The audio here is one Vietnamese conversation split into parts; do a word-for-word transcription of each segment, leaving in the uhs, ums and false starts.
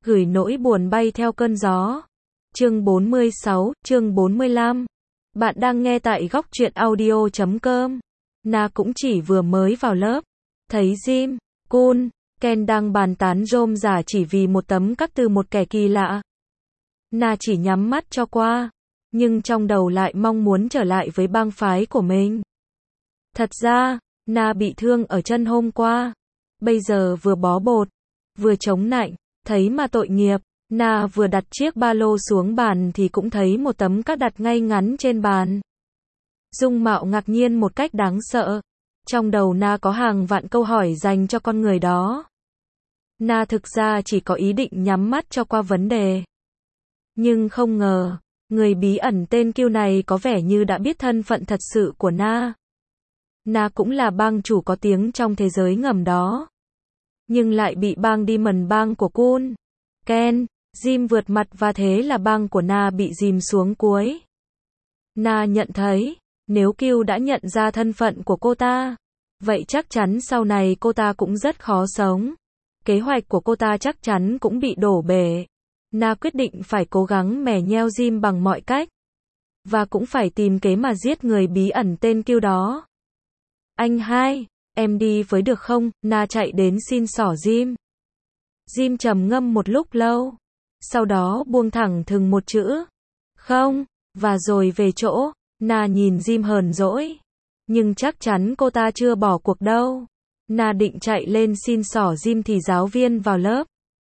gửi nỗi buồn bay theo cơn gió. Chương bốn mươi sáu, chương bốn mươi lăm. Bạn đang nghe tại góc truyện audio chấm com. Na cũng chỉ vừa mới vào lớp, thấy Jim, Kun, Ken đang bàn tán rôm rả chỉ vì một tấm các từ một kẻ kỳ lạ. Na chỉ nhắm mắt cho qua, nhưng trong đầu lại mong muốn trở lại với bang phái của mình. Thật ra, Na bị thương ở chân hôm qua, bây giờ vừa bó bột, vừa chống nạnh, thấy mà tội nghiệp. Na vừa đặt chiếc ba lô xuống bàn thì cũng thấy một tấm cát đặt ngay ngắn trên bàn. Dung mạo ngạc nhiên một cách đáng sợ. Trong đầu Na có hàng vạn câu hỏi dành cho con người đó. Na thực ra chỉ có ý định nhắm mắt cho qua vấn đề. Nhưng không ngờ, người bí ẩn tên Kiêu này có vẻ như đã biết thân phận thật sự của Na. Na cũng là bang chủ có tiếng trong thế giới ngầm đó. Nhưng lại bị bang Demon bang của Kun, Ken, Jim vượt mặt và thế là bang của Na bị dìm xuống cuối. Na nhận thấy, nếu Kiêu đã nhận ra thân phận của cô ta, vậy chắc chắn sau này cô ta cũng rất khó sống. Kế hoạch của cô ta chắc chắn cũng bị đổ bể. Na quyết định phải cố gắng mè nheo Jim bằng mọi cách. Và cũng phải tìm kế mà giết người bí ẩn tên Kiêu đó. Anh hai, em đi với được không? Na chạy đến xin xỏ Jim. Jim trầm ngâm một lúc lâu. Sau đó buông thẳng thừng một chữ. Không, và rồi về chỗ. Na nhìn Jim hờn dỗi. Nhưng chắc chắn cô ta chưa bỏ cuộc đâu. Na định chạy lên xin xỏ Jim thì giáo viên vào lớp.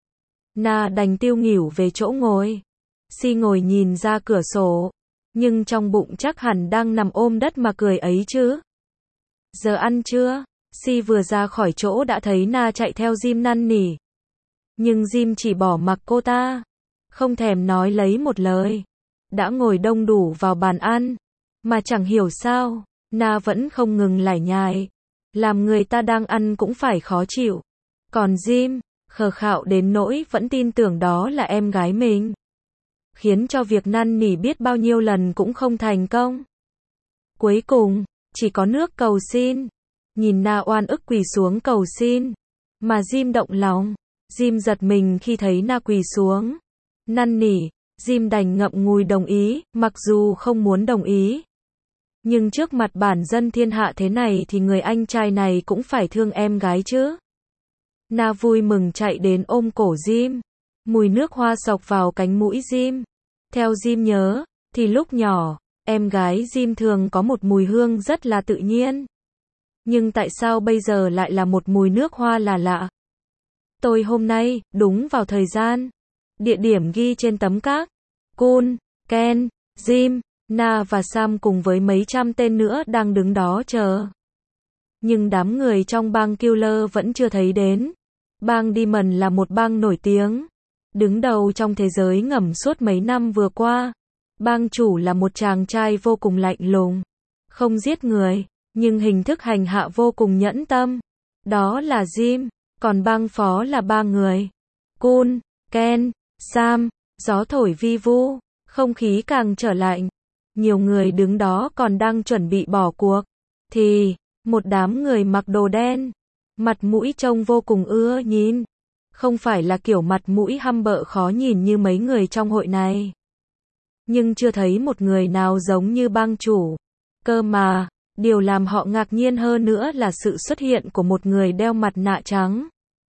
Na đành tiêu nghỉu về chỗ ngồi. Si ngồi nhìn ra cửa sổ. Nhưng trong bụng chắc hẳn đang nằm ôm đất mà cười ấy chứ. Giờ ăn chưa? Si vừa ra khỏi chỗ đã thấy Na chạy theo Jim năn nỉ. Nhưng Jim chỉ bỏ mặc cô ta. Không thèm nói lấy một lời. Đã ngồi đông đủ vào bàn ăn. Mà chẳng hiểu sao, Na vẫn không ngừng lải nhải. Làm người ta đang ăn cũng phải khó chịu. Còn Jim, khờ khạo đến nỗi vẫn tin tưởng đó là em gái mình. Khiến cho việc năn nỉ biết bao nhiêu lần cũng không thành công. Cuối cùng, chỉ có nước cầu xin. Nhìn Na oan ức quỳ xuống cầu xin. Mà Jim động lòng. Jim giật mình khi thấy Na quỳ xuống. Năn nỉ, Jim đành ngậm ngùi đồng ý, mặc dù không muốn đồng ý. Nhưng trước mặt bản dân thiên hạ thế này thì người anh trai này cũng phải thương em gái chứ. Na vui mừng chạy đến ôm cổ Jim. Mùi nước hoa xộc vào cánh mũi Jim. Theo Jim nhớ, thì lúc nhỏ, em gái Jim thường có một mùi hương rất là tự nhiên. Nhưng tại sao bây giờ lại là một mùi nước hoa là lạ? Tôi hôm nay, đúng vào thời gian. Địa điểm ghi trên tấm cát. Kun, Ken, Jim, Na và Sam cùng với mấy trăm tên nữa đang đứng đó chờ. Nhưng đám người trong bang Killer vẫn chưa thấy đến. Bang Demon là một bang nổi tiếng. Đứng đầu trong thế giới ngầm suốt mấy năm vừa qua. Bang chủ là một chàng trai vô cùng lạnh lùng. Không giết người, nhưng hình thức hành hạ vô cùng nhẫn tâm. Đó là Jim. Còn bang phó là ba người. Kun, Ken, Sam. Gió thổi vi vu. Không khí càng trở lạnh. Nhiều người đứng đó còn đang chuẩn bị bỏ cuộc. Thì, một đám người mặc đồ đen. Mặt mũi trông vô cùng ưa nhìn. Không phải là kiểu mặt mũi hăm bợ khó nhìn như mấy người trong hội này. Nhưng chưa thấy một người nào giống như bang chủ. Cơ mà, điều làm họ ngạc nhiên hơn nữa là sự xuất hiện của một người đeo mặt nạ trắng.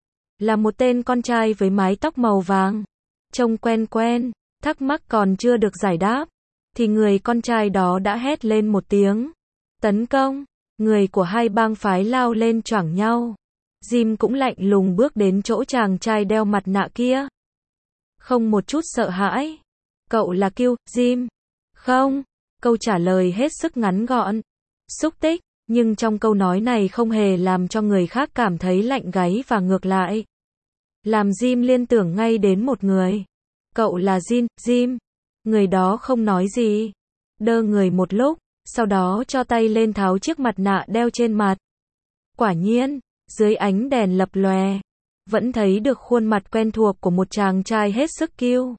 Là một tên con trai với mái tóc màu vàng. Trông quen quen, thắc mắc còn chưa được giải đáp. Thì người con trai đó đã hét lên một tiếng. Tấn công. Người của hai bang phái lao lên choảng nhau. Jim cũng lạnh lùng bước đến chỗ chàng trai đeo mặt nạ kia. Không một chút sợ hãi. Cậu là Kiêu, Jim? Không. Câu trả lời hết sức ngắn gọn. Xúc tích. Nhưng trong câu nói này không hề làm cho người khác cảm thấy lạnh gáy và ngược lại. Làm Jim liên tưởng ngay đến một người. Cậu là Jin, Jim. Người đó không nói gì. Đơ người một lúc, sau đó cho tay lên tháo chiếc mặt nạ đeo trên mặt. Quả nhiên, dưới ánh đèn lập lòe, vẫn thấy được khuôn mặt quen thuộc của một chàng trai hết sức kiêu.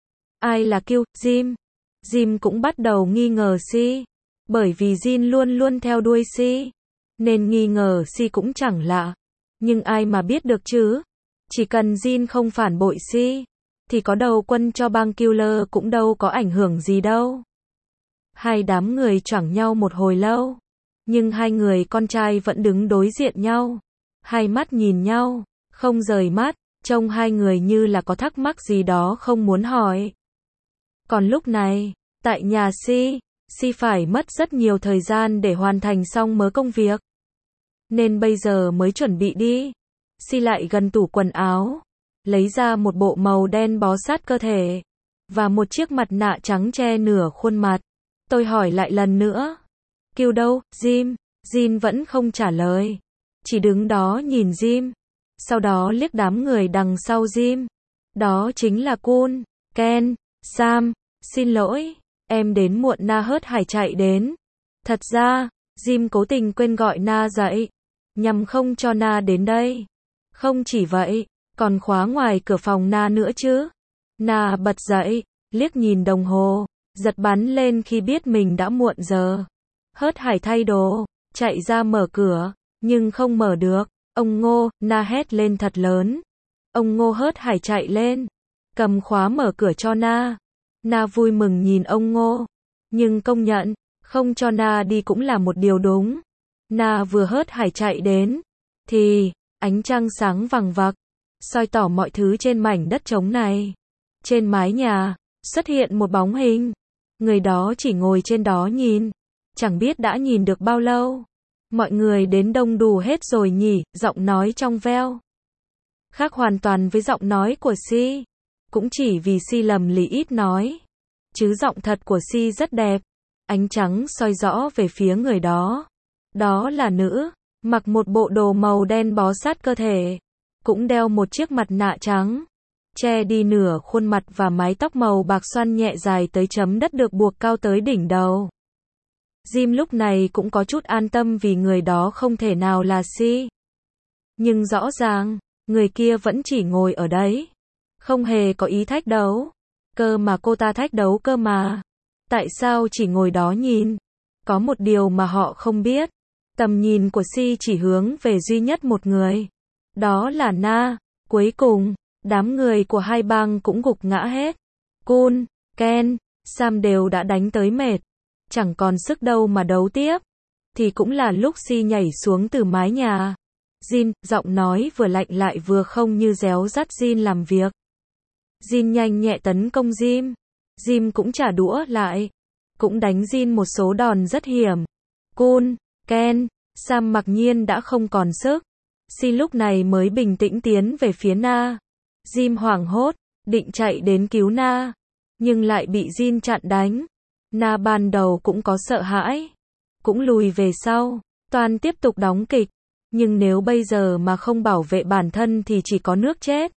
Ai là Kiêu, Jim? Jim cũng bắt đầu nghi ngờ Si. Bởi vì Jin luôn luôn theo đuôi Si. Nên nghi ngờ Si cũng chẳng lạ. Nhưng ai mà biết được chứ? Chỉ cần Jin không phản bội Si, thì có đầu quân cho bang killer cũng đâu có ảnh hưởng gì đâu. Hai đám người choảng nhau một hồi lâu, nhưng hai người con trai vẫn đứng đối diện nhau, hai mắt nhìn nhau, không rời mắt, trông hai người như là có thắc mắc gì đó không muốn hỏi. Còn lúc này, tại nhà Si, Si phải mất rất nhiều thời gian để hoàn thành xong mớ công việc, nên bây giờ mới chuẩn bị đi. Si lại gần tủ quần áo, lấy ra một bộ màu đen bó sát cơ thể, và một chiếc mặt nạ trắng che nửa khuôn mặt. Tôi hỏi lại lần nữa. Kill đâu, Jim? Jin vẫn không trả lời, chỉ đứng đó nhìn Jim, sau đó liếc đám người đằng sau Jim. Đó chính là Kun, Ken, Sam. Xin lỗi, em đến muộn. Na hớt hải chạy đến. Thật ra, Jim cố tình quên gọi Na dậy, nhằm không cho Na đến đây. Không chỉ vậy, còn khóa ngoài cửa phòng Na nữa chứ. Na bật dậy, liếc nhìn đồng hồ, giật bắn lên khi biết mình đã muộn giờ. Hớt hải thay đồ, chạy ra mở cửa, nhưng không mở được. Ông Ngô, Na hét lên thật lớn. Ông Ngô hớt hải chạy lên, cầm khóa mở cửa cho Na. Na vui mừng nhìn ông Ngô, nhưng công nhận, không cho Na đi cũng là một điều đúng. Na vừa hớt hải chạy đến, thì ánh trăng sáng vằng vặc, soi tỏ mọi thứ trên mảnh đất trống này. Trên mái nhà, xuất hiện một bóng hình. Người đó chỉ ngồi trên đó nhìn, chẳng biết đã nhìn được bao lâu. Mọi người đến đông đủ hết rồi nhỉ, giọng nói trong veo. Khác hoàn toàn với giọng nói của Si. Cũng chỉ vì Si lầm lì ít nói, chứ giọng thật của Si rất đẹp. Ánh trắng soi rõ về phía người đó. Đó là nữ, mặc một bộ đồ màu đen bó sát cơ thể, cũng đeo một chiếc mặt nạ trắng, che đi nửa khuôn mặt và mái tóc màu bạc xoăn nhẹ dài tới chấm đất được buộc cao tới đỉnh đầu. Jim lúc này cũng có chút an tâm vì người đó không thể nào là Si. Nhưng rõ ràng, người kia vẫn chỉ ngồi ở đấy, không hề có ý thách đấu. Cơ mà cô ta thách đấu cơ mà. Tại sao chỉ ngồi đó nhìn? Có một điều mà họ không biết. Tầm nhìn của Si chỉ hướng về duy nhất một người. Đó là Na. Cuối cùng, đám người của hai bang cũng gục ngã hết. Kun, Ken, Sam đều đã đánh tới mệt, chẳng còn sức đâu mà đấu tiếp. Thì cũng là lúc Si nhảy xuống từ mái nhà. Jin, giọng nói vừa lạnh lại vừa không như réo rắt Jin làm việc. Jin nhanh nhẹ tấn công Jim. Jim cũng trả đũa lại, cũng đánh Jin một số đòn rất hiểm. Kun, Ken, Sam mặc nhiên đã không còn sức. Si lúc này mới bình tĩnh tiến về phía Na. Jim hoảng hốt, định chạy đến cứu Na, nhưng lại bị Jin chặn đánh. Na ban đầu cũng có sợ hãi, cũng lùi về sau. Toàn tiếp tục đóng kịch, nhưng nếu bây giờ mà không bảo vệ bản thân thì chỉ có nước chết.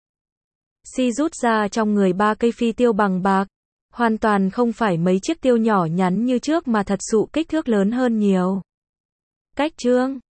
Si rút ra trong người ba cây phi tiêu bằng bạc, hoàn toàn không phải mấy chiếc tiêu nhỏ nhắn như trước mà thật sự kích thước lớn hơn nhiều. Cách chương